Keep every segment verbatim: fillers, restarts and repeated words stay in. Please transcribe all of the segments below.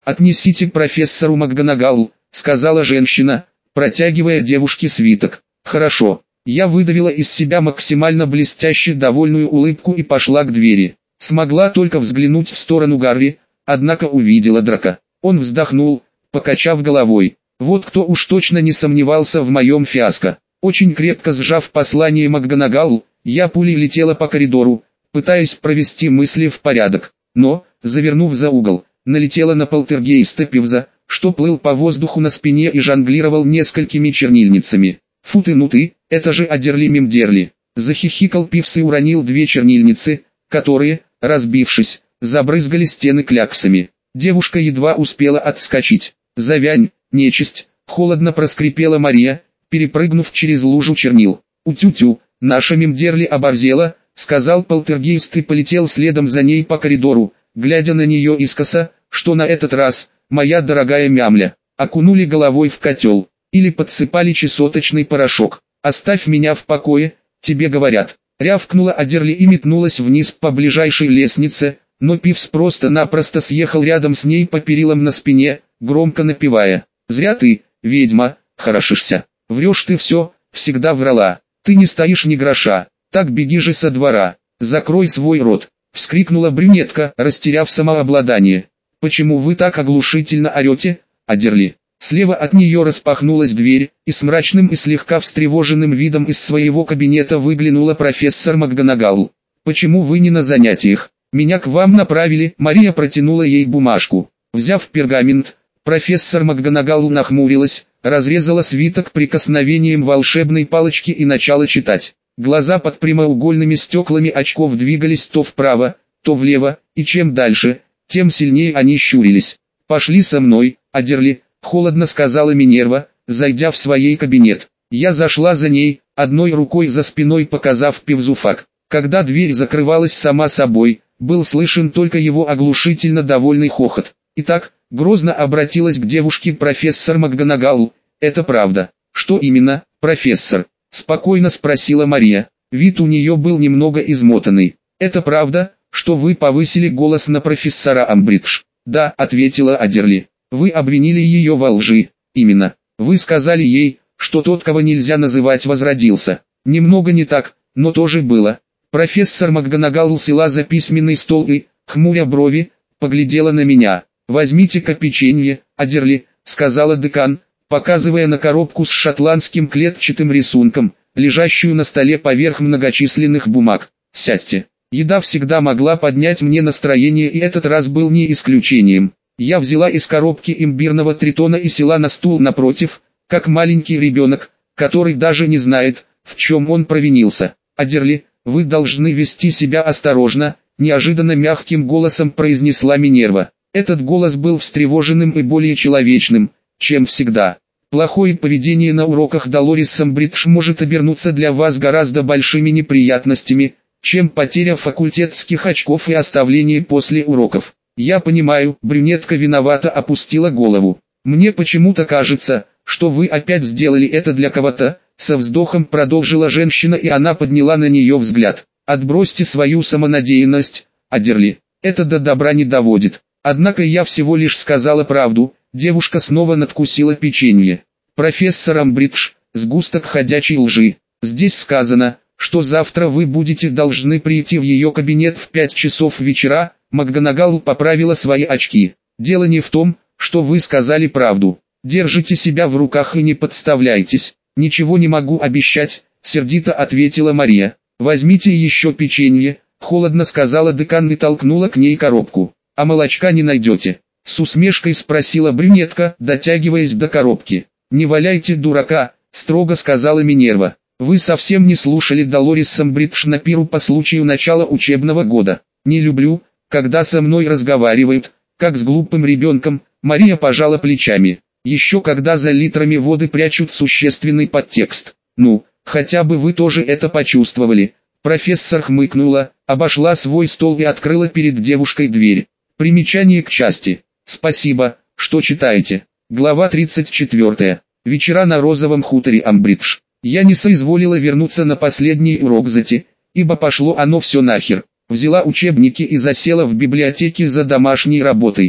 «Отнесите к профессору МакГонагалл», — сказала женщина, протягивая девушке свиток. «Хорошо». Я выдавила из себя максимально блестяще довольную улыбку и пошла к двери. Смогла только взглянуть в сторону Гарри, однако увидела Драка. Он вздохнул, покачав головой. Вот кто уж точно не сомневался в моем фиаско. Очень крепко сжав послание МакГонагалл, я пулей летела по коридору, пытаясь провести мысли в порядок. Но, завернув за угол, налетела на полтергейста Пивза, что плыл по воздуху на спине и жонглировал несколькими чернильницами. «Фу ты, ну ты, это же Адерли Мемдерли!» Захихикал Пивз и уронил две чернильницы, которые, разбившись, забрызгали стены кляксами. Девушка едва успела отскочить. «Завянь, нечисть!» — холодно проскрипела Мария, перепрыгнув через лужу чернил. «Утю-тю, наша Мемдерли оборзела», — сказал полтергейст и полетел следом за ней по коридору, глядя на нее искоса, что на этот раз, моя дорогая мямля, окунули головой в котел, или подсыпали чесоточный порошок. «Оставь меня в покое, тебе говорят». Рявкнула Адерли и метнулась вниз по ближайшей лестнице, но Пивз просто-напросто съехал рядом с ней по перилам на спине, громко напевая. «Зря ты, ведьма, хорошишься. Врешь ты все, всегда врала. Ты не стоишь ни гроша, так беги же со двора. Закрой свой рот», — вскрикнула брюнетка, растеряв самообладание. «Почему вы так оглушительно орете, Адерли?» Слева от нее распахнулась дверь, и с мрачным и слегка встревоженным видом из своего кабинета выглянула профессор МакГонагалл. «Почему вы не на занятиях? Меня к вам направили». Мария протянула ей бумажку. Взяв пергамент, профессор МакГонагалл нахмурилась, разрезала свиток прикосновением волшебной палочки и начала читать. Глаза под прямоугольными стеклами очков двигались то вправо, то влево, и чем дальше, тем сильнее они щурились. «Пошли со мной, Адерли», — холодно сказала Минерва, зайдя в свой кабинет. Я зашла за ней, одной рукой за спиной показав Пивзу фак. Когда дверь закрывалась сама собой, был слышен только его оглушительно довольный хохот. «Итак», — грозно обратилась к девушке профессор МакГонагалл, — «это правда». «Что именно, профессор?» — спокойно спросила Мария. Вид у нее был немного измотанный. «Это правда, что вы повысили голос на профессора Амбридж?» «Да», — ответила Адерли. «Вы обвинили ее во лжи». «Именно. Вы сказали ей, что тот, кого нельзя называть, возродился». «Немного не так, но тоже было». Профессор МакГонагалл села за письменный стол и, хмуря брови, поглядела на меня. «Возьмите-ка печенье, Адерли», — сказала декан, показывая на коробку с шотландским клетчатым рисунком, лежащую на столе поверх многочисленных бумаг. «Сядьте». Еда всегда могла поднять мне настроение, и этот раз был не исключением. Я взяла из коробки имбирного тритона и села на стул напротив, как маленький ребенок, который даже не знает, в чем он провинился. «Адерли, вы должны вести себя осторожно», — неожиданно мягким голосом произнесла Минерва. Этот голос был встревоженным и более человечным, чем всегда. «Плохое поведение на уроках Долорис Амбридж может обернуться для вас гораздо большими неприятностями, чем потеря факультетских очков и оставление после уроков». «Я понимаю», — брюнетка виновато опустила голову. «Мне почему-то кажется, что вы опять сделали это для кого-то», — со вздохом продолжила женщина, и она подняла на нее взгляд. «Отбросьте свою самонадеянность, Адерли, это до добра не доводит». «Однако я всего лишь сказала правду», — девушка снова надкусила печенье. «Профессор Амбридж, сгусток ходячей лжи. Здесь сказано, что завтра вы будете должны прийти в ее кабинет в пять часов вечера». МакГонагалл поправила свои очки. «Дело не в том, что вы сказали правду. Держите себя в руках и не подставляйтесь». «Ничего не могу обещать», — сердито ответила Мария. «Возьмите еще печенье», — холодно сказала декан и толкнула к ней коробку. «А молочка не найдете?» — с усмешкой спросила брюнетка, дотягиваясь до коробки. «Не валяйте дурака», — строго сказала Минерва. «Вы совсем не слушали Долорис Амбридж на пиру по случаю начала учебного года. Не люблю, когда со мной разговаривают, как с глупым ребенком». Мария пожала плечами. «Еще когда за литрами воды прячут существенный подтекст. Ну, хотя бы вы тоже это почувствовали». Профессор хмыкнула, обошла свой стол и открыла перед девушкой дверь. Примечание к части. «Спасибо, что читаете». Глава тридцать четвёртая. Вечера на розовом хуторе Амбридж. Я не соизволила вернуться на последний урок зати, ибо пошло оно все нахер. Взяла учебники и засела в библиотеке за домашней работой.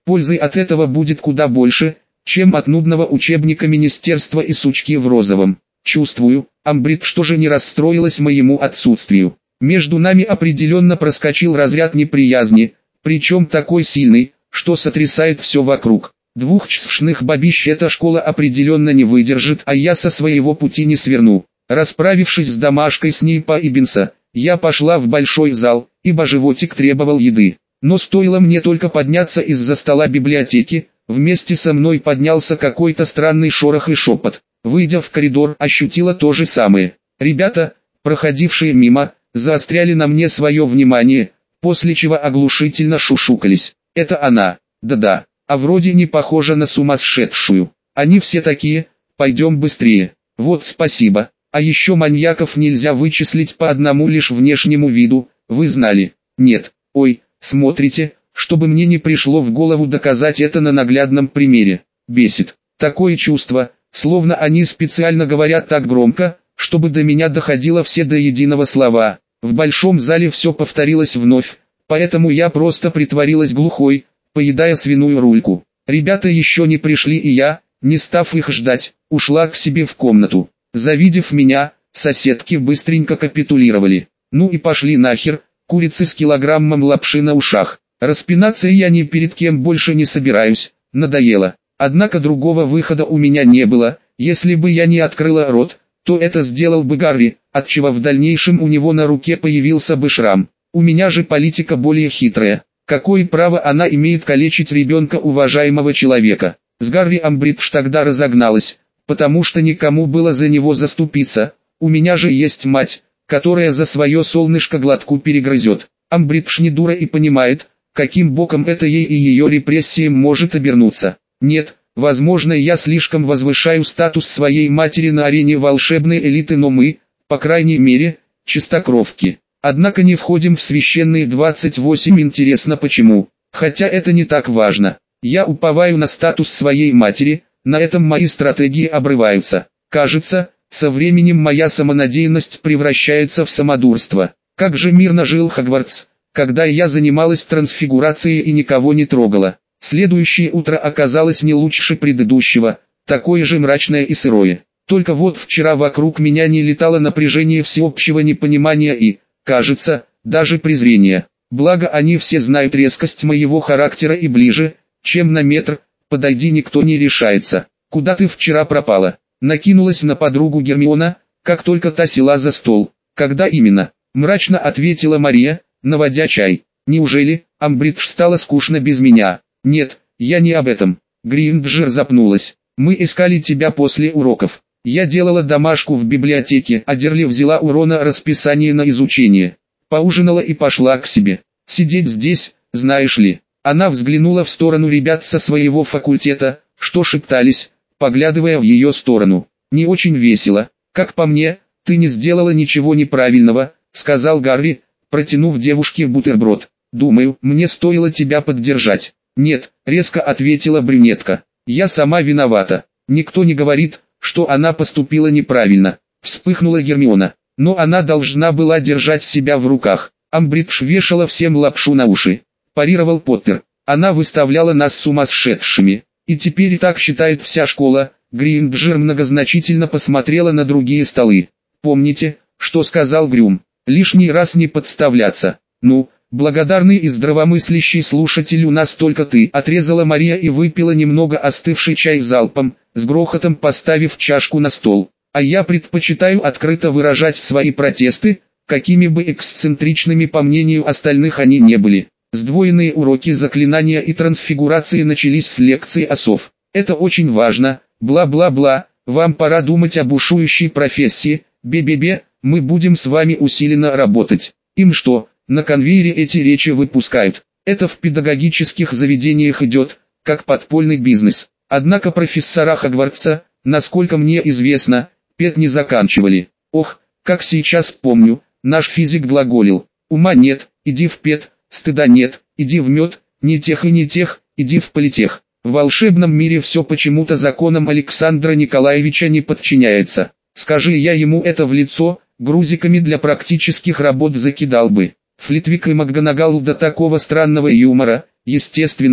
Пользы от этого будет куда больше, чем от нудного учебника министерства и сучки в розовом. Чувствую, Амбрид что же не расстроилась моему отсутствию. Между нами определенно проскочил разряд неприязни, причем такой сильный, что сотрясает все вокруг. Двухчасовных бабищ эта школа определенно не выдержит, а я со своего пути не сверну. Расправившись с домашкой Снейпа и Бинса, я пошла в большой зал, ибо животик требовал еды. Но стоило мне только подняться из-за стола библиотеки, вместе со мной поднялся какой-то странный шорох и шепот. Выйдя в коридор, ощутила то же самое. Ребята, проходившие мимо, заостряли на мне свое внимание, после чего оглушительно шушукались. Это она, да-да, а вроде не похожа на сумасшедшую. Они все такие, пойдем быстрее. Вот спасибо. А еще маньяков нельзя вычислить по одному лишь внешнему виду, вы знали? Нет, ой, смотрите, чтобы мне не пришло в голову доказать это на наглядном примере. Бесит. Такое чувство, словно они специально говорят так громко, чтобы до меня доходило все до единого слова. В большом зале все повторилось вновь, поэтому я просто притворилась глухой, поедая свиную рульку. Ребята еще не пришли, и я, не став их ждать, ушла к себе в комнату. Завидев меня, соседки быстренько капитулировали. Ну и пошли нахер, курицы с килограммом лапши на ушах. Распинаться я ни перед кем больше не собираюсь, надоело. Однако другого выхода у меня не было. Если бы я не открыла рот, то это сделал бы Гарри, отчего в дальнейшем у него на руке появился бы шрам. У меня же политика более хитрая. Какое право она имеет калечить ребенка уважаемого человека? С Гарри Амбридж тогда разогналась, потому что никому было за него заступиться. У меня же есть мать, которая за свое солнышко глотку перегрызет. Амбридж не дура и понимает, каким боком это ей и ее репрессиям может обернуться. Нет, возможно, я слишком возвышаю статус своей матери на арене волшебной элиты, но мы, по крайней мере, чистокровки. Однако не входим в священные двадцать восемь, интересно почему. Хотя это не так важно. Я уповаю на статус своей матери, на этом мои стратегии обрываются. Кажется, со временем моя самонадеянность превращается в самодурство. Как же мирно жил Хогвартс, когда я занималась трансфигурацией и никого не трогала. Следующее утро оказалось не лучше предыдущего, такое же мрачное и сырое. Только вот вчера вокруг меня не летало напряжение всеобщего непонимания и, кажется, даже презрения. Благо они все знают резкость моего характера и ближе, чем на метр, подойди никто не решается. Куда ты вчера пропала? Накинулась на подругу Гермиона, как только та села за стол. Когда именно? Мрачно ответила Мария, наводя чай. Неужели, Амбридж стало скучно без меня? Нет, я не об этом. Гринджер запнулась. Мы искали тебя после уроков. Я делала домашку в библиотеке, а Дерли взяла у Рона расписание на изучение. Поужинала и пошла к себе. Сидеть здесь, знаешь ли. Она взглянула в сторону ребят со своего факультета, что шептались, поглядывая в ее сторону. Не очень весело. Как по мне, ты не сделала ничего неправильного, сказал Гарри, протянув девушке бутерброд. Думаю, мне стоило тебя поддержать. Нет, резко ответила брюнетка. Я сама виновата. Никто не говорит, что она поступила неправильно. Вспыхнула Гермиона. Но она должна была держать себя в руках. Амбридж вешала всем лапшу на уши. Парировал Поттер. Она выставляла нас сумасшедшими. И теперь и так считает вся школа. Гринджер многозначительно посмотрела на другие столы. Помните, что сказал Грюм? Лишний раз не подставляться. Ну, благодарный и здравомыслящий слушатель у нас только ты, отрезала Мария и выпила немного остывший чай залпом, с грохотом поставив чашку на стол. А я предпочитаю открыто выражать свои протесты, какими бы эксцентричными по мнению остальных они не были. Сдвоенные уроки заклинания и трансфигурации начались с лекции осов. Это очень важно, бла-бла-бла, вам пора думать об бушующей профессии, бе-бе-бе, мы будем с вами усиленно работать. Им что, на конвейере эти речи выпускают? Это в педагогических заведениях идет, как подпольный бизнес. Однако профессора Хогвартса, насколько мне известно, пед не заканчивали. Ох, как сейчас помню, наш физик глаголил. Ума нет, иди в пед, стыда нет, иди в мед, не тех и не тех, иди в политех. В волшебном мире все почему-то законам Александра Николаевича не подчиняется. Скажи я ему это в лицо, грузиками для практических работ закидал бы. Флитвик и МакГонагал до такого странного юмора, естественно,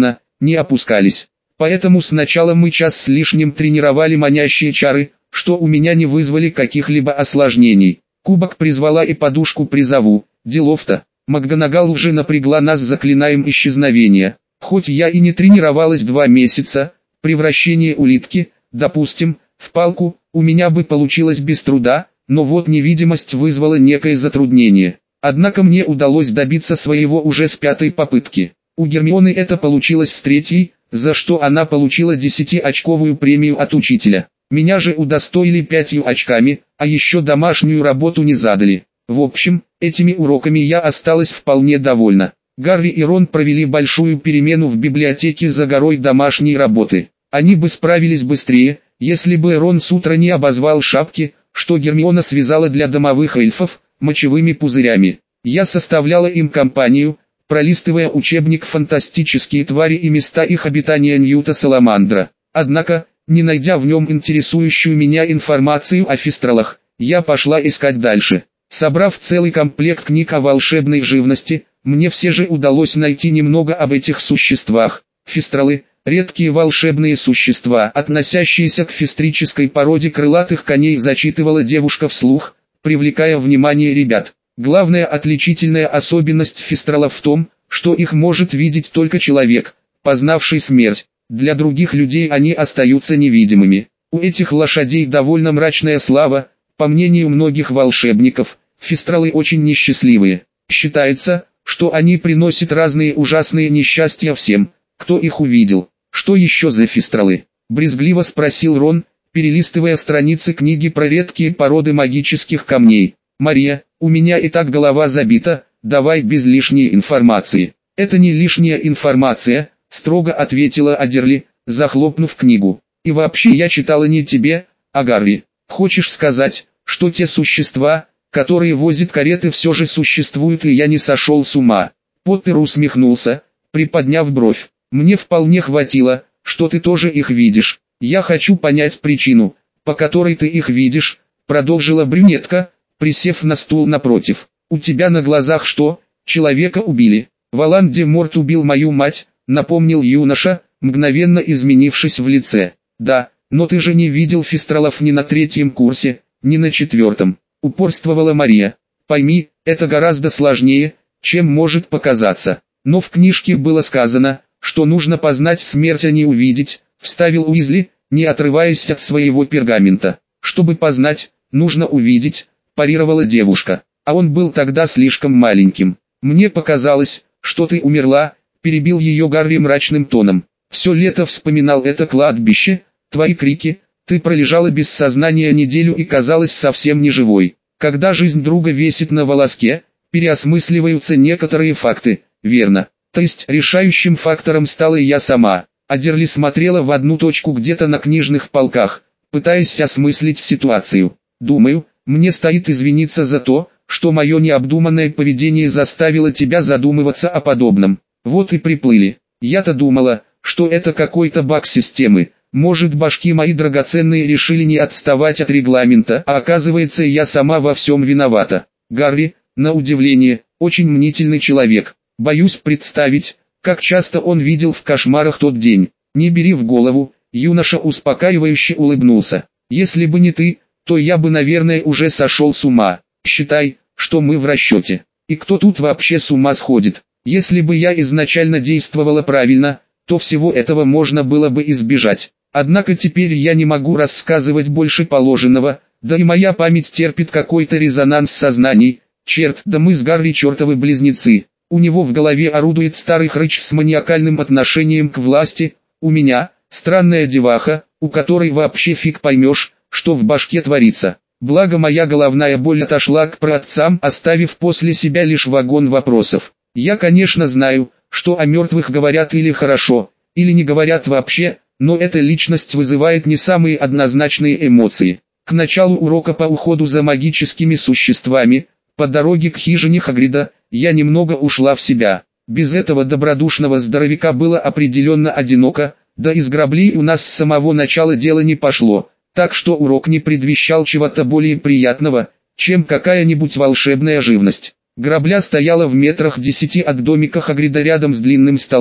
не опускались. Поэтому сначала мы час с лишним тренировали манящие чары, что у меня не вызвали каких-либо осложнений. Кубок призвала и подушку призову. Делов-то. МакГонагал уже напрягла нас заклинаем исчезновения. Хоть я и не тренировалась два месяца, превращение улитки, допустим, в палку, у меня бы получилось без труда, но вот невидимость вызвала некое затруднение. Однако мне удалось добиться своего уже с пятой попытки. У Гермионы это получилось с третьей, за что она получила десятиочковую премию от учителя. Меня же удостоили пятью очками, а еще домашнюю работу не задали. В общем, этими уроками я осталась вполне довольна. Гарри и Рон провели большую перемену в библиотеке за горой домашней работы. Они бы справились быстрее, если бы Рон с утра не обозвал шапки, что Гермиона связала для домовых эльфов, мочевыми пузырями. Я составляла им компанию, пролистывая учебник «Фантастические твари и места их обитания» Ньюта Саламандра. Однако, не найдя в нем интересующую меня информацию о фистралах, я пошла искать дальше. Собрав целый комплект книг о волшебной живности, мне все же удалось найти немного об этих существах. Фистралы – редкие волшебные существа, относящиеся к фистрической породе крылатых коней, зачитывала девушка вслух, привлекая внимание ребят. Главная отличительная особенность фистралов в том, что их может видеть только человек, познавший смерть. Для других людей они остаются невидимыми. У этих лошадей довольно мрачная слава, по мнению многих волшебников, фистралы очень несчастливые. Считается, что они приносят разные ужасные несчастья всем, кто их увидел. Что еще за фистралы? Брезгливо спросил Рон, перелистывая страницы книги про редкие породы магических камней. Мария, у меня и так голова забита, давай без лишней информации. Это не лишняя информация, строго ответила Адерли, захлопнув книгу. И вообще я читала не тебе, а Гарри. Хочешь сказать, что те существа, которые возят кареты, все же существуют, и я не сошел с ума? Поттер усмехнулся, приподняв бровь. Мне вполне хватило, что ты тоже их видишь. Я хочу понять причину, по которой ты их видишь, продолжила брюнетка, присев на стул напротив. У тебя на глазах что, человека убили? Волан-де-Морт убил мою мать, напомнил юноша, мгновенно изменившись в лице. Да, но ты же не видел фистралов ни на третьем курсе, ни на четвертом. Упорствовала Мария. Пойми, это гораздо сложнее, чем может показаться. Но в книжке было сказано, что нужно познать смерть, а не увидеть, вставил Уизли, не отрываясь от своего пергамента. Чтобы познать, нужно увидеть, парировала девушка. А он был тогда слишком маленьким. Мне показалось, что ты умерла, перебил ее Гарри мрачным тоном. Все лето вспоминал это кладбище, твои крики, ты пролежала без сознания неделю и казалась совсем не живой. Когда жизнь друга висит на волоске, переосмысливаются некоторые факты, верно. То есть решающим фактором стала я сама. Адерли смотрела в одну точку где-то на книжных полках, пытаясь осмыслить ситуацию. Думаю, мне стоит извиниться за то, что мое необдуманное поведение заставило тебя задумываться о подобном. Вот и приплыли. Я-то думала, что это какой-то баг системы. Может, башки мои драгоценные решили не отставать от регламента, а оказывается, я сама во всем виновата. Гарри, на удивление, очень мнительный человек. Боюсь представить, как часто он видел в кошмарах тот день. Не бери в голову, юноша успокаивающе улыбнулся. Если бы не ты, то я бы, наверное, уже сошел с ума. Считай, что мы в расчете. И кто тут вообще с ума сходит? Если бы я изначально действовала правильно, то всего этого можно было бы избежать. Однако теперь я не могу рассказывать больше положенного, да и моя память терпит какой-то резонанс сознаний. Черт, да мы с Гарри чертовы близнецы. У него в голове орудует старый хрыч с маниакальным отношением к власти, у меня странная деваха, у которой вообще фиг поймешь, что в башке творится. Благо моя головная боль отошла к праотцам, оставив после себя лишь вагон вопросов. Я, конечно, знаю, что о мертвых говорят или хорошо, или не говорят вообще, но эта личность вызывает не самые однозначные эмоции. К началу урока по уходу за магическими существами, по дороге к хижине Хагрида, я немного ушла в себя. Без этого добродушного здоровяка было определенно одиноко, да из граблей у нас с самого начала дело не пошло, так что урок не предвещал чего-то более приятного, чем какая-нибудь волшебная живность. Грабля стояла в метрах десяти от домика Хагрида рядом с длинным столом,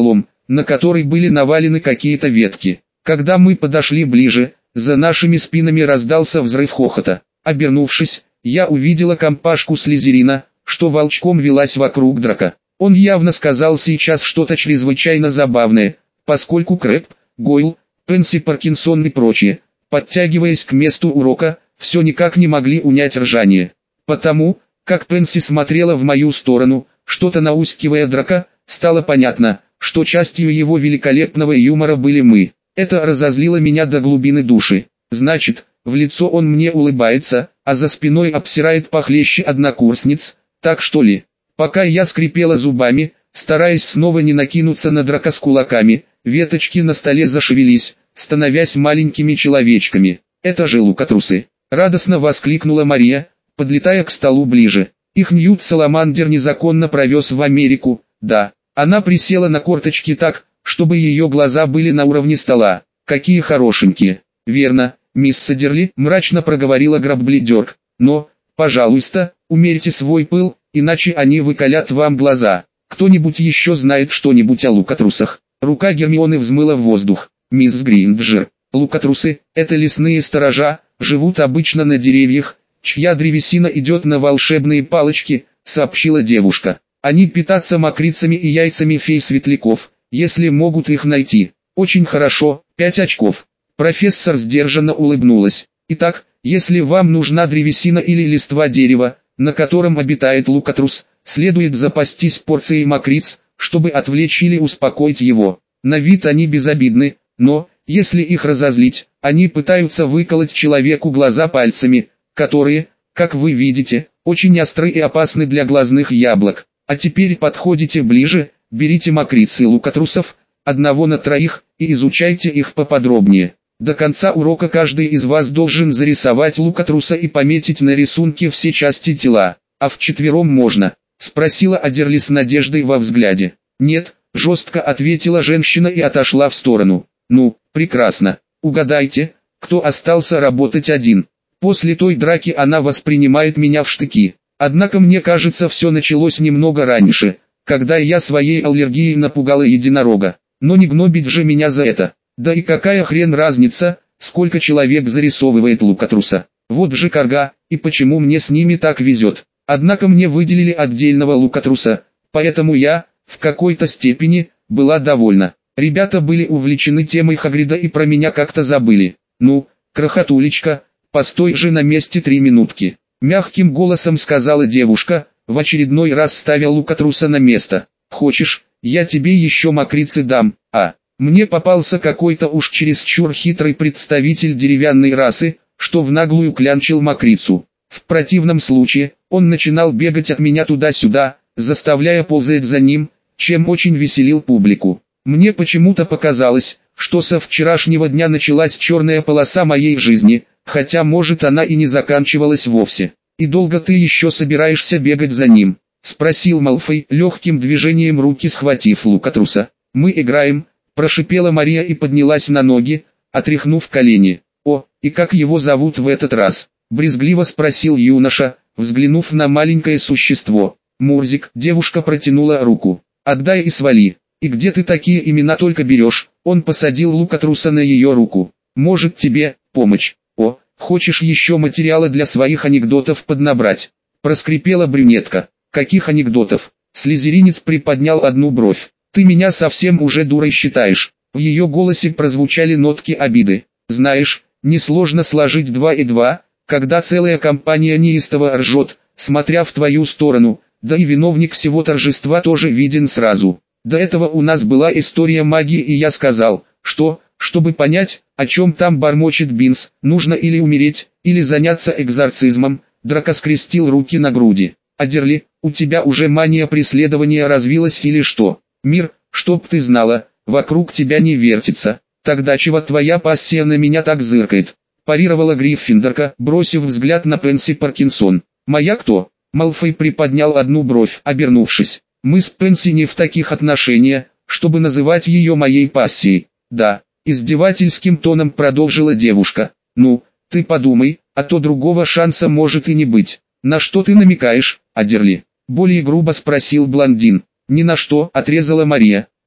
на которой были навалены какие-то ветки. Когда мы подошли ближе, за нашими спинами раздался взрыв хохота. Обернувшись, я увидела компашку Слизерина, что волчком велась вокруг Драка. Он явно сказал сейчас что-то чрезвычайно забавное, поскольку Крэб, Гойл, Пенси Паркинсон и прочие, подтягиваясь к месту урока, все никак не могли унять ржание. Потому, как Пенси смотрела в мою сторону, что-то наускивая Драка, стало понятно, что частью его великолепного юмора были мы. Это разозлило меня до глубины души. Значит, в лицо он мне улыбается, а за спиной обсирает похлеще однокурсниц, так что ли? Пока я скрипела зубами, стараясь снова не накинуться на Драка с кулаками, веточки на столе зашевелись, становясь маленькими человечками. Это же лукатрусы! Радостно воскликнула Мария, подлетая к столу ближе. Их Ньют Саламандер незаконно провез в Америку, да. Она присела на корточки так, чтобы ее глаза были на уровне стола. Какие хорошенькие. Верно, мисс Садерли, мрачно проговорила Грабблидерк. Но, пожалуйста, умерьте свой пыл, иначе они выколят вам глаза. Кто-нибудь еще знает что-нибудь о лукатрусах? Рука Гермионы взмыла в воздух. Мисс Гринджер, лукатрусы – это лесные сторожа, живут обычно на деревьях, чья древесина идет на волшебные палочки, сообщила девушка. Они питаются мокрицами и яйцами фей-светляков, если могут их найти. Очень хорошо, пять очков. Профессор сдержанно улыбнулась. Итак, если вам нужна древесина или листва дерева, на котором обитает лукатрус, следует запастись порцией мокриц, чтобы отвлечь или успокоить его. На вид они безобидны, но, если их разозлить, они пытаются выколоть человеку глаза пальцами, которые, как вы видите, очень остры и опасны для глазных яблок. А теперь подходите ближе, берите мокрицы лукатрусов, одного на троих, и изучайте их поподробнее. До конца урока каждый из вас должен зарисовать лукатруса и пометить на рисунке все части тела. А вчетвером можно? Спросила Адерли с надеждой во взгляде. Нет, жестко ответила женщина и отошла в сторону. Ну, прекрасно. Угадайте, кто остался работать один. После той драки она воспринимает меня в штыки. Однако мне кажется, все началось немного раньше, когда я своей аллергией напугала единорога. Но не гнобить же меня за это. Да и какая хрен разница, сколько человек зарисовывает лукатруса. Вот же карга, и почему мне с ними так везет. Однако мне выделили отдельного лукатруса, поэтому я, в какой-то степени, была довольна. Ребята были увлечены темой Хагрида и про меня как-то забыли. Ну, крохотулечка, постой же на месте три минутки. Мягким голосом сказала девушка, в очередной раз ставя лукатруса на место. Хочешь, я тебе еще мокрицы дам, а? Мне попался какой-то уж чересчур хитрый представитель деревянной расы, что в наглую клянчил мокрицу. В противном случае, он начинал бегать от меня туда-сюда, заставляя ползать за ним, чем очень веселил публику. Мне почему-то показалось, что со вчерашнего дня началась черная полоса моей жизни, хотя может она и не заканчивалась вовсе. «И долго ты еще собираешься бегать за ним?» — спросил Малфой, легким движением руки схватив лукатруса. «Мы играем», — прошипела Мария и поднялась на ноги, отряхнув колени. «О, и как его зовут в этот раз?» — брезгливо спросил юноша, взглянув на маленькое существо. «Мурзик», — девушка протянула руку. «Отдай и свали. И где ты такие имена только берешь?» Он посадил лукатруса на ее руку. «Может тебе помочь? О, хочешь еще материала для своих анекдотов поднабрать?» Проскрипела брюнетка. «Каких анекдотов?» Слизеринец приподнял одну бровь. «Ты меня совсем уже дурой считаешь?» В ее голосе прозвучали нотки обиды. «Знаешь, несложно сложить два и два, когда целая компания неистово ржет, смотря в твою сторону, да и виновник всего торжества тоже виден сразу. До этого у нас была история магии, и я сказал, что, чтобы понять, о чем там бормочет Бинс, нужно или умереть, или заняться экзорцизмом». Драко скрестил руки на груди. «Адерли, у тебя уже мания преследования развилась или что? Мир, чтоб ты знала, вокруг тебя не вертится. Тогда чего твоя пассия на меня так зыркает?» Парировала Гриффиндорка, бросив взгляд на Пенси Паркинсон. «Моя кто?» Малфой приподнял одну бровь, обернувшись. «Мы с Пенси не в таких отношениях, чтобы называть ее моей пассией». «Да», издевательским тоном продолжила девушка. «Ну, ты подумай, а то другого шанса может и не быть». «На что ты намекаешь, Адерли?» Более грубо спросил блондин. «Ни на что», отрезала Мария.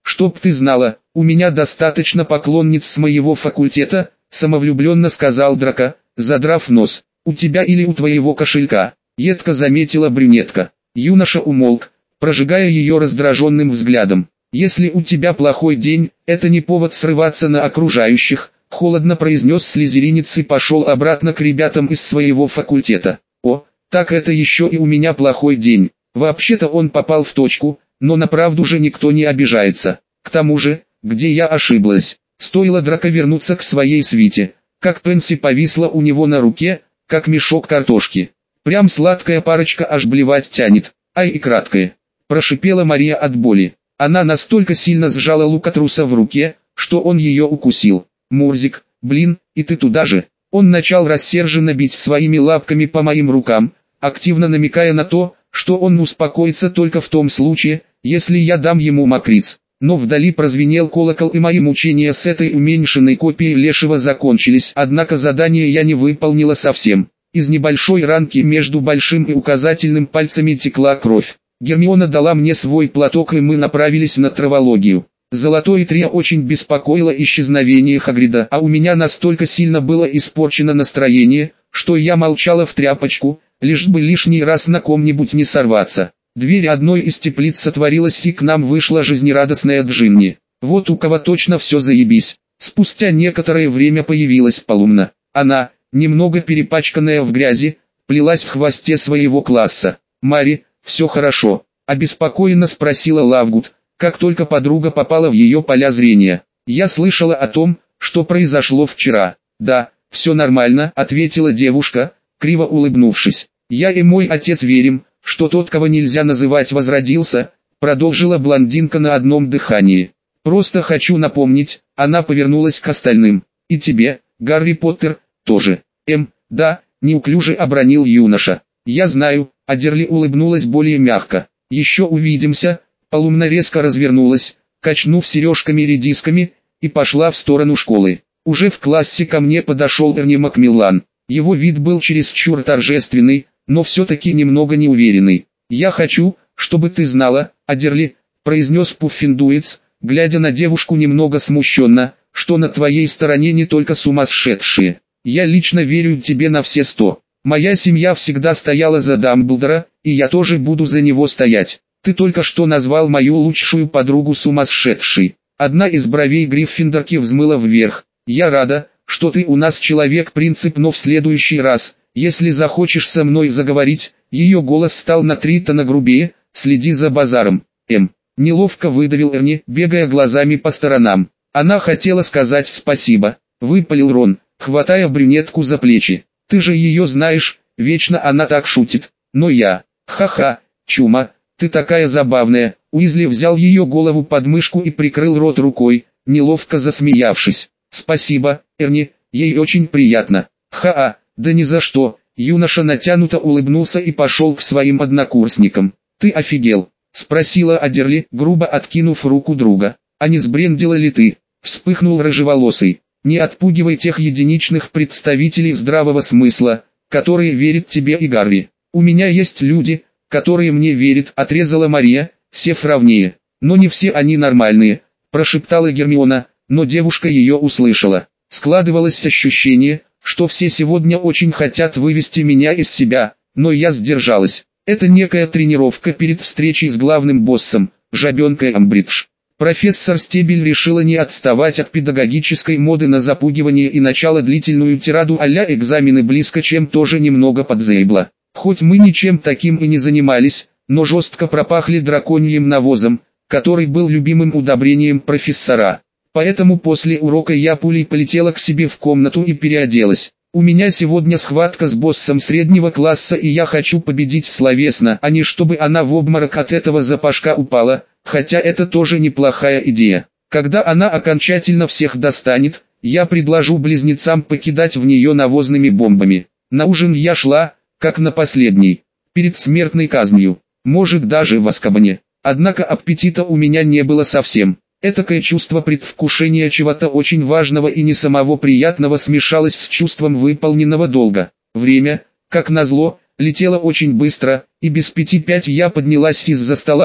«Чтоб ты знала, у меня достаточно поклонниц с моего факультета», самовлюбленно сказал Драко, задрав нос. «У тебя или у твоего кошелька?» едко заметила брюнетка. Юноша умолк, прожигая ее раздраженным взглядом. «Если у тебя плохой день, это не повод срываться на окружающих», холодно произнес слизеринец и пошел обратно к ребятам из своего факультета. «О, так это еще и у меня плохой день». Вообще-то он попал в точку, но на правду же никто не обижается. К тому же, где я ошиблась? Стоило Драко вернуться к своей свите, как Пенси повисла у него на руке, как мешок картошки. Прям сладкая парочка, аж блевать тянет. Ай и краткое. Прошипела Мария от боли. Она настолько сильно сжала лукатруса в руке, что он ее укусил. «Мурзик, блин, и ты туда же». Он начал рассерженно бить своими лапками по моим рукам, активно намекая на то, что он успокоится только в том случае, если я дам ему мокриц. Но вдали прозвенел колокол, и мои мучения с этой уменьшенной копией Лешего закончились, однако задание я не выполнила совсем. Из небольшой ранки между большим и указательным пальцами текла кровь. Гермиона дала мне свой платок, и мы направились на травологию. Золотой трио очень беспокоило исчезновение Хагрида, а у меня настолько сильно было испорчено настроение, что я молчала в тряпочку, лишь бы лишний раз на ком-нибудь не сорваться. Дверь одной из теплиц сотворилась, и к нам вышла жизнерадостная Джинни. Вот у кого точно все заебись. Спустя некоторое время появилась Полумна. Она, немного перепачканная в грязи, плелась в хвосте своего класса. «Мари, все хорошо?» – обеспокоенно спросила Лавгуд, как только подруга попала в ее поля зрения. «Я слышала о том, что произошло вчера». «Да, все нормально», – ответила девушка, криво улыбнувшись. «Я и мой отец верим, что тот, кого нельзя называть, возродился», – продолжила блондинка на одном дыхании. «Просто хочу напомнить», – она повернулась к остальным. «И тебе, Гарри Поттер, тоже». «Эм, да», – неуклюже обронил юноша. «Я знаю», – Адерли улыбнулась более мягко. «Еще увидимся». Полумна резко развернулась, качнув сережками-редисками, и пошла в сторону школы. Уже в классе ко мне подошел Эрни Макмиллан. Его вид был чересчур торжественный, но все-таки немного неуверенный. «Я хочу, чтобы ты знала, Адерли», — произнес Пуффиндуец, глядя на девушку немного смущенно, «что на твоей стороне не только сумасшедшие. Я лично верю тебе на все сто. Моя семья всегда стояла за Дамблдора, и я тоже буду за него стоять. Ты только что назвал мою лучшую подругу сумасшедшей». Одна из бровей Гриффиндорки взмыла вверх. «Я рада, что ты у нас человек-принцип, но в следующий раз, если захочешь со мной заговорить», ее голос стал на три тона грубее, «следи за базаром». М. Неловко выдавил Эрни, бегая глазами по сторонам. «Она хотела сказать спасибо», выпалил Рон, хватая брюнетку за плечи. «Ты же ее знаешь, вечно она так шутит». «Но я... Ха-ха, чума, ты такая забавная». Уизли взял ее голову под мышку и прикрыл рот рукой, неловко засмеявшись. «Спасибо, Эрни, ей очень приятно». «Ха-а, да ни за что». Юноша натянуто улыбнулся и пошел к своим однокурсникам. «Ты офигел?» — спросила Адерли, грубо откинув руку друга. «А не сбрендила ли ты?» — вспыхнул рыжеволосый. «Не отпугивай тех единичных представителей здравого смысла, которые верят тебе и Гарри. У меня есть люди, которые мне верят», — отрезала Мария, сев ровнее. «Но не все они нормальные», — прошептала Гермиона, но девушка ее услышала. Складывалось ощущение, что все сегодня очень хотят вывести меня из себя, но я сдержалась. Это некая тренировка перед встречей с главным боссом, жабенкой Амбридж. Профессор Стебель решила не отставать от педагогической моды на запугивание и начала длительную тираду а-ля экзамены близко, чем тоже немного подзаебла. Хоть мы ничем таким и не занимались, но жестко пропахли драконьим навозом, который был любимым удобрением профессора. Поэтому после урока я пулей полетела к себе в комнату и переоделась. У меня сегодня схватка с боссом среднего класса, и я хочу победить словесно, а не чтобы она в обморок от этого запашка упала, хотя это тоже неплохая идея. Когда она окончательно всех достанет, я предложу близнецам покидать в нее навозными бомбами. На ужин я шла, как на последний, перед смертной казнью, может даже в Азкабане. Однако аппетита у меня не было совсем. Этакое чувство предвкушения чего-то очень важного и не самого приятного смешалось с чувством выполненного долга. Время, как назло, летело очень быстро, и без пяти пять я поднялась из-за стола,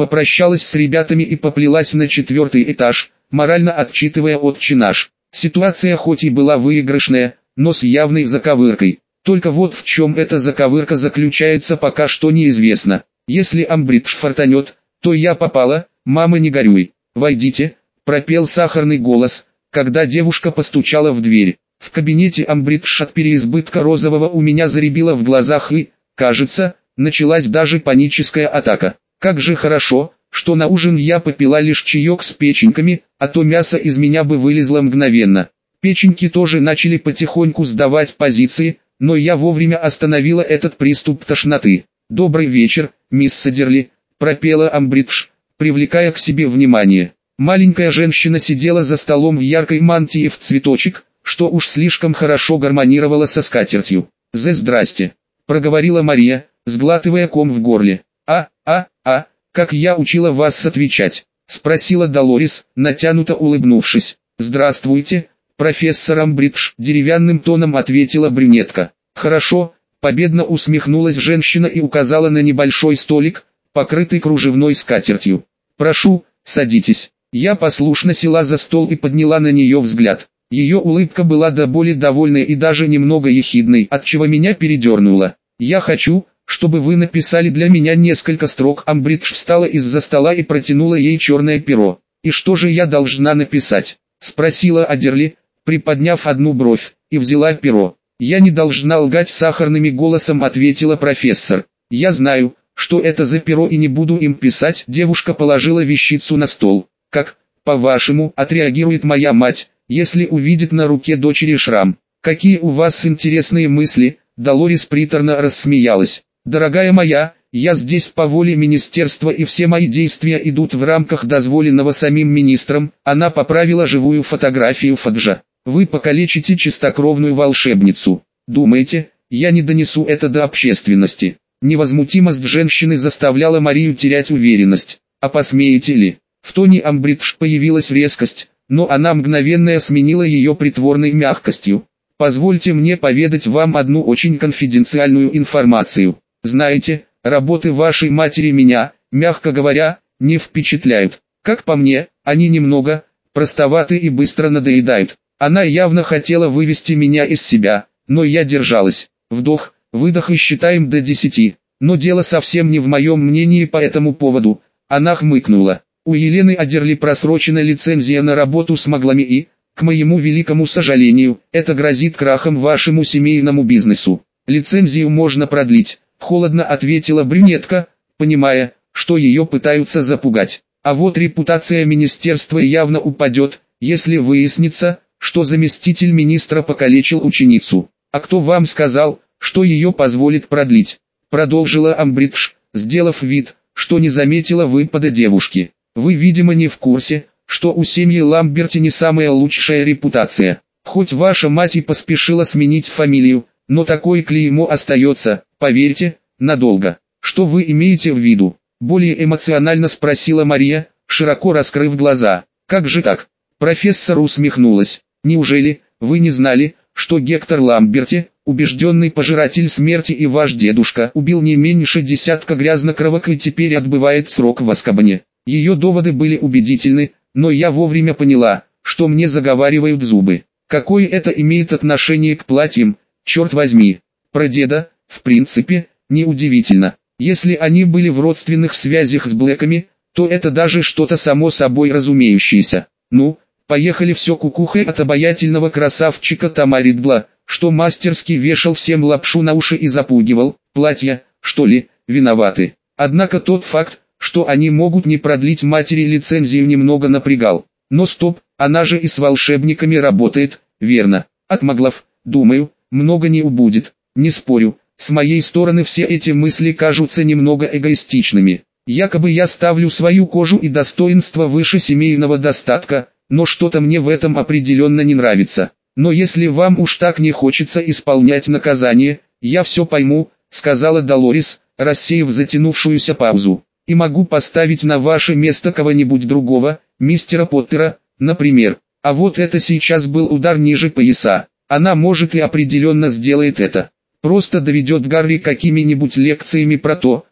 попрощалась с ребятами и поплелась на четвертый этаж, морально отчитывая отче наш. Ситуация хоть и была выигрышная, но с явной заковыркой. Только вот в чем эта заковырка заключается, пока что неизвестно. Если Амбридж фартанет, то я попала, мама не горюй. «Войдите», — пропел сахарный голос, когда девушка постучала в дверь. В кабинете Амбридж от переизбытка розового у меня заребило в глазах и, кажется, началась даже паническая атака. Как же хорошо, что на ужин я попила лишь чаек с печеньками, а то мясо из меня бы вылезло мгновенно. Печеньки тоже начали потихоньку сдавать позиции, но я вовремя остановила этот приступ тошноты. «Добрый вечер, мисс Садерли», — пропела Амбридж, привлекая к себе внимание. Маленькая женщина сидела за столом в яркой мантии в цветочек, что уж слишком хорошо гармонировало со скатертью. «Зе здрасте», — проговорила Мария, сглатывая ком в горле. «А, а, а, как я учила вас отвечать», — спросила Долорес, натянуто улыбнувшись. «Здравствуйте, профессор Амбридж», — деревянным тоном ответила брюнетка. «Хорошо», — победно усмехнулась женщина и указала на небольшой столик, покрытый кружевной скатертью. «Прошу, садитесь». Я послушно села за стол и подняла на нее взгляд. Ее улыбка была до боли довольной и даже немного ехидной, отчего меня передернуло. «Я хочу, чтобы вы написали для меня несколько строк». Амбридж встала из-за стола и протянула ей черное перо. «И что же я должна написать?» — спросила Адерли, приподняв одну бровь, и взяла перо. «Я не должна лгать», — сахарным голосом ответила профессор. «Я знаю, что это за перо, и не буду им писать». Девушка положила вещицу на стол. «Как, по-вашему, отреагирует моя мать, если увидит на руке дочери шрам? Какие у вас интересные мысли?» Долорес приторно рассмеялась. «Дорогая моя, я здесь по воле министерства, и все мои действия идут в рамках дозволенного самим министром». Она поправила живую фотографию Фаджа. «Вы покалечите чистокровную волшебницу. Думаете, я не донесу это до общественности?» Невозмутимость женщины заставляла Марию терять уверенность. «А посмеете ли?» В тоне Амбридж появилась резкость, но она мгновенно сменила ее притворной мягкостью. «Позвольте мне поведать вам одну очень конфиденциальную информацию. Знаете, работы вашей матери меня, мягко говоря, не впечатляют. Как по мне, они немного простоваты и быстро надоедают. Она явно хотела вывести меня из себя, но я держалась. Вдох, выдох и считаем до десяти. Но дело совсем не в моем мнении по этому поводу». Она хмыкнула. «У Елены Адерли просрочена лицензия на работу с маглами и, к моему великому сожалению, это грозит крахом вашему семейному бизнесу. Лицензию можно продлить», — холодно ответила брюнетка, понимая, что ее пытаются запугать. «А вот репутация министерства явно упадет, если выяснится, что заместитель министра покалечил ученицу. А кто вам сказал, что ее позволит продлить?» — продолжила Амбридж, сделав вид, что не заметила выпада девушки. «Вы, видимо, не в курсе, что у семьи Ламберти не самая лучшая репутация. Хоть ваша мать и поспешила сменить фамилию, но такое клеймо остается, поверьте, надолго». «Что вы имеете в виду?» — более эмоционально спросила Мария, широко раскрыв глаза. «Как же так?» — профессор усмехнулась. «Неужели вы не знали, что Гектор Ламберти, убежденный пожиратель смерти и ваш дедушка, убил не меньше десятка грязнокровок и теперь отбывает срок в Азкабане?» Ее доводы были убедительны, но я вовремя поняла, что мне заговаривают зубы. Какое это имеет отношение к платьям, черт возьми? Про деда, в принципе, неудивительно. Если они были в родственных связях с Блэками, то это даже что-то само собой разумеющееся. Ну, поехали, все кукухой от обаятельного красавчика Тома Ридла, что мастерски вешал всем лапшу на уши и запугивал. Платья, что ли, виноваты. Однако тот факт, что они могут не продлить матери лицензию, немного напрягал. Но стоп, она же и с волшебниками работает, верно? От маглов, думаю, много не убудет. Не спорю, с моей стороны все эти мысли кажутся немного эгоистичными. Якобы я ставлю свою кожу и достоинство выше семейного достатка, но что-то мне в этом определенно не нравится. Но если вам уж так не хочется исполнять наказание, я все пойму, сказала Долорес, рассеяв затянувшуюся паузу. И могу поставить на ваше место кого-нибудь другого, мистера Поттера, например. А вот это сейчас был удар ниже пояса. Она может и определенно сделает это. Просто доведет Гарри какими-нибудь лекциями про то,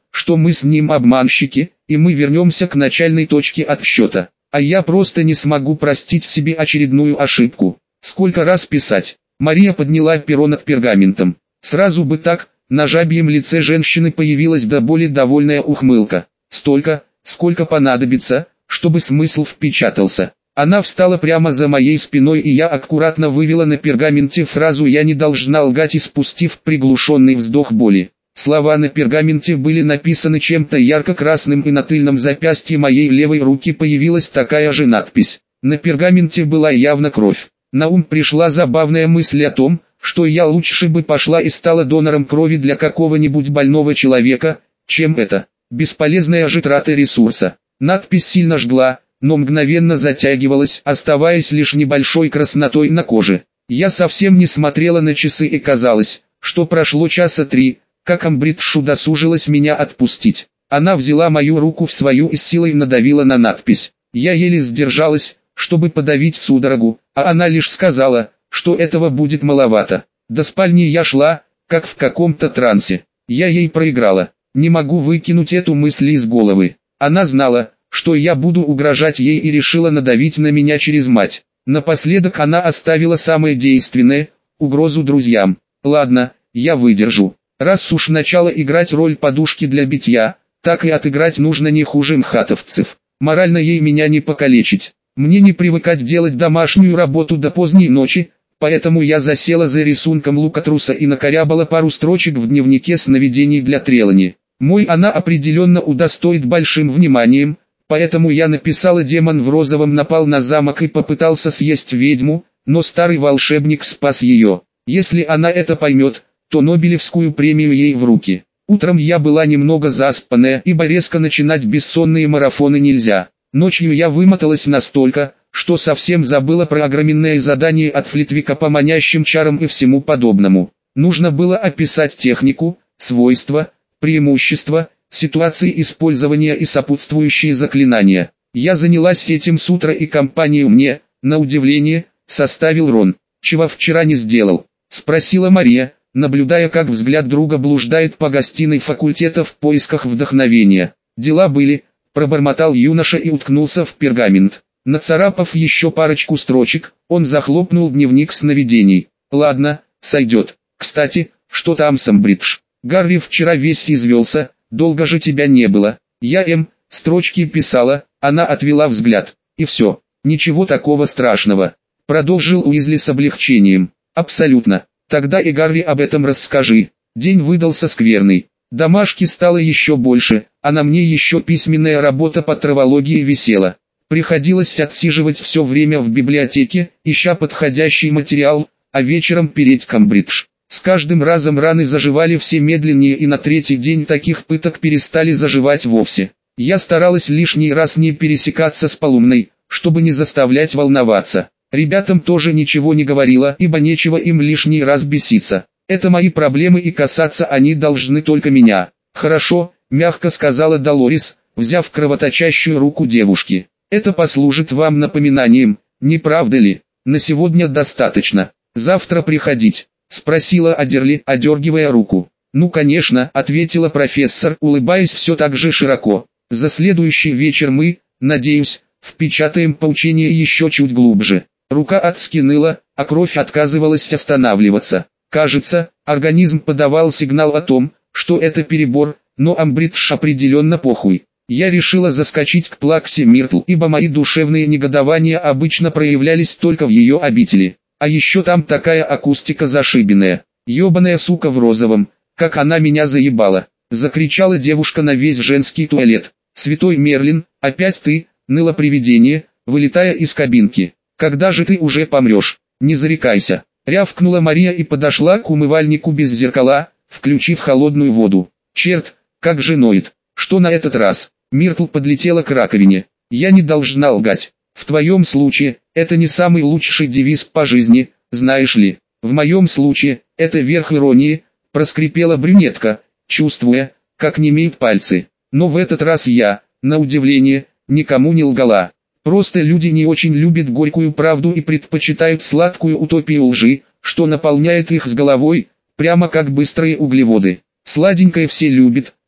что мы с ним обманщики, и мы вернемся к начальной точке отсчета. А я просто не смогу простить себе очередную ошибку. Сколько раз писать? Мария подняла перо над пергаментом. Сразу бы так, на жабьем лице женщины появилась до боли довольная ухмылка. Столько, сколько понадобится, чтобы смысл впечатался. Она встала прямо за моей спиной, и я аккуратно вывела на пергаменте фразу «Я не должна лгать», и спустив приглушенный вздох боли. Слова на пергаменте были написаны чем-то ярко-красным, и на тыльном запястье моей левой руки появилась такая же надпись. На пергаменте была явно кровь. На ум пришла забавная мысль о том, что я лучше бы пошла и стала донором крови для какого-нибудь больного человека, чем это. Бесполезная же трата ресурса. Надпись сильно жгла, но мгновенно затягивалась, оставаясь лишь небольшой краснотой на коже. Я совсем не смотрела на часы, и казалось, что прошло часа три, как Амбридж удосужилась меня отпустить. Она взяла мою руку в свою и с силой надавила на надпись. Я еле сдержалась, чтобы подавить судорогу, а она лишь сказала, что этого будет маловато. До спальни я шла, как в каком-то трансе. Я ей проиграла. Не могу выкинуть эту мысль из головы. Она знала, что я буду угрожать ей, и решила надавить на меня через мать. Напоследок она оставила самое действенное – угрозу друзьям. Ладно, я выдержу. Раз уж начала играть роль подушки для битья, так и отыграть нужно не хуже мхатовцев. Морально ей меня не покалечить. Мне не привыкать делать домашнюю работу до поздней ночи, поэтому я засела за рисунком Лукатруса и накорябала пару строчек в дневнике сновидений для Трелани. Мой она определенно удостоит большим вниманием, поэтому я написала: демон в розовом напал на замок и попытался съесть ведьму, но старый волшебник спас ее. Если она это поймет, то Нобелевскую премию ей в руки. Утром я была немного заспанная, ибо резко начинать бессонные марафоны нельзя. Ночью я вымоталась настолько, что совсем забыла про огроменное задание от Флитвика по манящим чарам и всему подобному. Нужно было описать технику, свойства, преимущества, ситуации использования и сопутствующие заклинания. Я занялась этим с утра, и компанию мне, на удивление, составил Рон. «Чего вчера не сделал?» – спросила Мария, наблюдая, как взгляд друга блуждает по гостиной факультета в поисках вдохновения. «Дела были», – пробормотал юноша и уткнулся в пергамент. Нацарапав еще парочку строчек, он захлопнул дневник сновидений. «Ладно, сойдет. Кстати, что там с Амбридж? Гарри вчера весь извелся, долго же тебя не было». «Я М, строчки писала», — она отвела взгляд. «И все, ничего такого страшного», — продолжил Уизли с облегчением. «Абсолютно. Тогда и Гарри об этом расскажи». День выдался скверный. Домашки стало еще больше, а на мне еще письменная работа по травологии висела. Приходилось отсиживать все время в библиотеке, ища подходящий материал, а вечером переть к Амбридж. С каждым разом раны заживали все медленнее, и на третий день таких пыток перестали заживать вовсе. Я старалась лишний раз не пересекаться с Полумной, чтобы не заставлять волноваться. Ребятам тоже ничего не говорила, ибо нечего им лишний раз беситься. Это мои проблемы, и касаться они должны только меня. «Хорошо», — мягко сказала Долорес, взяв кровоточащую руку девушки. «Это послужит вам напоминанием, не правда ли? На сегодня достаточно. Завтра приходить?» — спросила Адерли, одергивая руку. «Ну конечно», — ответила профессор, улыбаясь все так же широко. «За следующий вечер мы, надеюсь, впечатаем поучение еще чуть глубже». Рука адски ныла, а кровь отказывалась останавливаться. Кажется, организм подавал сигнал о том, что это перебор, но Амбридж определенно похуй. Я решила заскочить к Плаксе Миртл, ибо мои душевные негодования обычно проявлялись только в ее обители. А еще там такая акустика зашибенная. «Ебаная сука в розовом, как она меня заебала!» — закричала девушка на весь женский туалет. «Святой Мерлин, опять ты!» — ныло привидение, вылетая из кабинки. «Когда же ты уже помрешь? Не зарекайся!» — рявкнула Мария и подошла к умывальнику без зеркала, включив холодную воду. «Черт, как же ноет! Что на этот раз?» Миртл подлетела к раковине. «Я не должна лгать. В твоем случае, это не самый лучший девиз по жизни, знаешь ли. В моем случае, это верх иронии», — проскрипела брюнетка, чувствуя, как немеют пальцы. «Но в этот раз я, на удивление, никому не лгала. Просто люди не очень любят горькую правду и предпочитают сладкую утопию лжи, что наполняет их с головой, прямо как быстрые углеводы. Сладенькое все любят,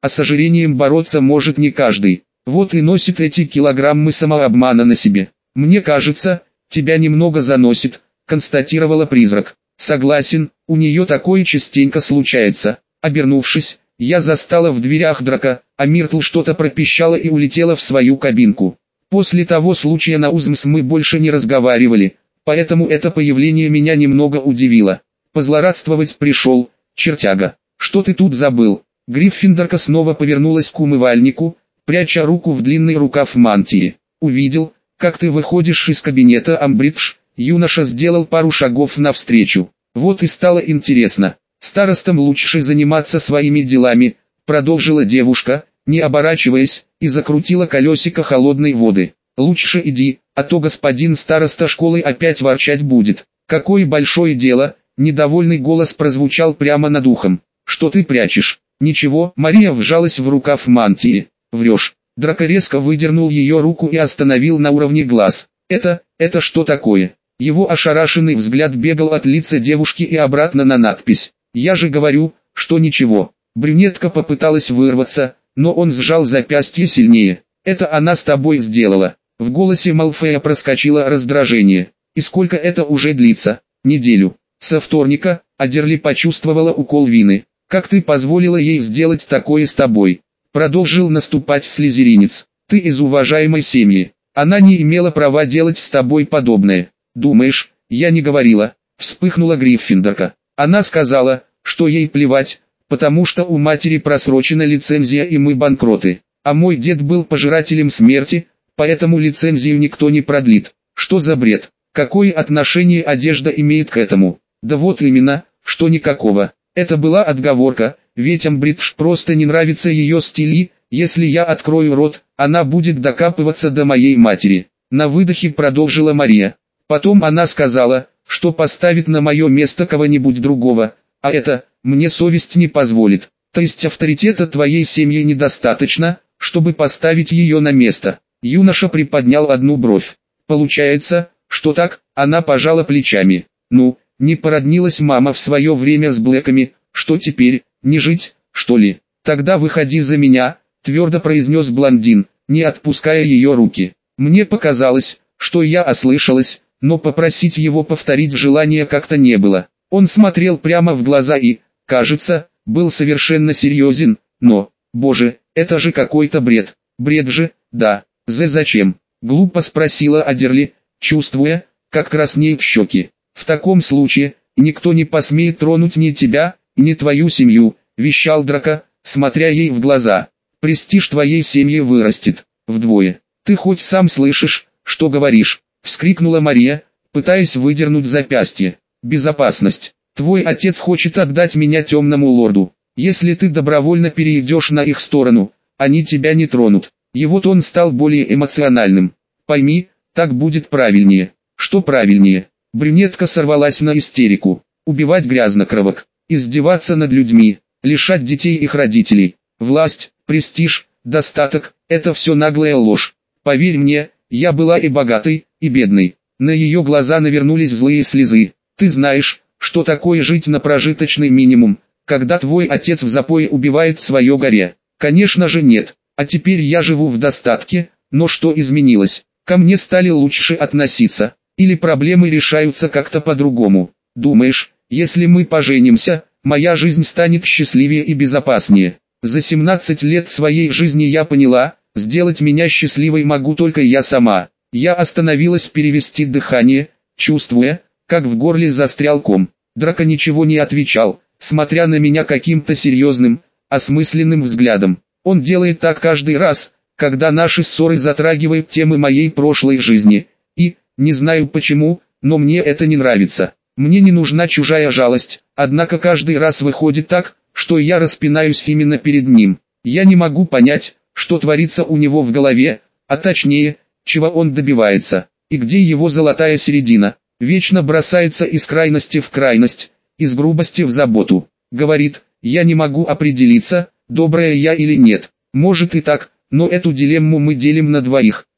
а с ожирением бороться может не каждый. Вот и носит эти килограммы самообмана на себе. Мне кажется, тебя немного заносит, констатировала призрак. Согласен, у нее такое частенько случается. Обернувшись, я застала в дверях Драка, а Миртл что-то пропищала и улетела в свою кабинку. После того случая на Узмс мы больше не разговаривали, поэтому это появление меня немного удивило. Позлорадствовать пришел, чертяга. Что ты тут забыл? Гриффиндорка снова повернулась к умывальнику, пряча руку в длинный рукав мантии. Увидел, как ты выходишь из кабинета, Амбридж. Юноша сделал пару шагов навстречу. Вот и стало интересно. Старостам лучше заниматься своими делами, продолжила девушка, не оборачиваясь, и закрутила колесико холодной воды. Лучше иди, а то господин староста школы опять ворчать будет. Какое большое дело, недовольный голос прозвучал прямо над ухом. Что ты прячешь? Ничего, Мария вжалась в рукав мантии. Врешь. Драко резко выдернул ее руку и остановил на уровне глаз. Это, это что такое? Его ошарашенный взгляд бегал от лица девушки и обратно на надпись. «Я же говорю, что ничего». Брюнетка попыталась вырваться, но он сжал запястье сильнее. «Это она с тобой сделала». В голосе Малфоя проскочило раздражение. «И сколько это уже длится?» «Неделю». Со вторника Адерли почувствовала укол вины. «Как ты позволила ей сделать такое с тобой?» Продолжил наступать слизеринец. «Ты из уважаемой семьи. Она не имела права делать с тобой подобное». «Думаешь, я не говорила?» — вспыхнула Гриффиндорка. Она сказала, что ей плевать, потому что у матери просрочена лицензия и мы банкроты. А мой дед был пожирателем смерти, поэтому лицензию никто не продлит. Что за бред? Какое отношение одежда имеет к этому? Да вот именно, что никакого. Это была отговорка, ведь Амбридж просто не нравится ее стиль, если я открою рот, она будет докапываться до моей матери. На выдохе продолжила Мария. Потом она сказала, что поставит на мое место кого-нибудь другого, а это, мне совесть не позволит. То есть авторитета твоей семьи недостаточно, чтобы поставить ее на место. Юноша приподнял одну бровь. Получается, что так, она пожала плечами. Ну, не породнилась мама в свое время с Блэками, что теперь, не жить, что ли? Тогда выходи за меня, твердо произнес блондин, не отпуская ее руки. Мне показалось, что я ослышалась, но попросить его повторить желание как-то не было. Он смотрел прямо в глаза и, кажется, был совершенно серьезен, но, боже, это же какой-то бред. Бред же, да, за зачем? Глупо спросила Адерли, чувствуя, как краснеют щеки. В таком случае, никто не посмеет тронуть ни тебя, ни твою семью, вещал Драко, смотря ей в глаза. Престиж твоей семьи вырастет, вдвое. Ты хоть сам слышишь, что говоришь? Вскрикнула Мария, пытаясь выдернуть запястье. «Безопасность. Твой отец хочет отдать меня темному лорду. Если ты добровольно перейдешь на их сторону, они тебя не тронут». Его тон стал более эмоциональным. «Пойми, так будет правильнее». «Что правильнее?» Брюнетка сорвалась на истерику. «Убивать грязнокровок, издеваться над людьми, лишать детей их родителей. Власть, престиж, достаток – это все наглая ложь. Поверь мне, я была и богатой, и бедной». На ее глаза навернулись злые слезы. «Ты знаешь, что такое жить на прожиточный минимум, когда твой отец в запое убивает свое горе?» «Конечно же нет. А теперь я живу в достатке, но что изменилось? Ко мне стали лучше относиться, или проблемы решаются как-то по-другому? Думаешь, если мы поженимся, моя жизнь станет счастливее и безопаснее?» За семнадцать лет своей жизни я поняла, сделать меня счастливой могу только я сама. Я остановилась перевести дыхание, чувствуя, как в горле застрял ком. Драко ничего не отвечал, смотря на меня каким-то серьезным, осмысленным взглядом. Он делает так каждый раз, когда наши ссоры затрагивают темы моей прошлой жизни. И, не знаю почему, но мне это не нравится. Мне не нужна чужая жалость, однако каждый раз выходит так, что я распинаюсь именно перед ним. Я не могу понять, что творится у него в голове, а точнее, чего он добивается, и где его золотая середина. Вечно бросается из крайности в крайность, из грубости в заботу. Говорит, я не могу определиться, добрая я или нет. Может и так, но эту дилемму мы делим на двоих.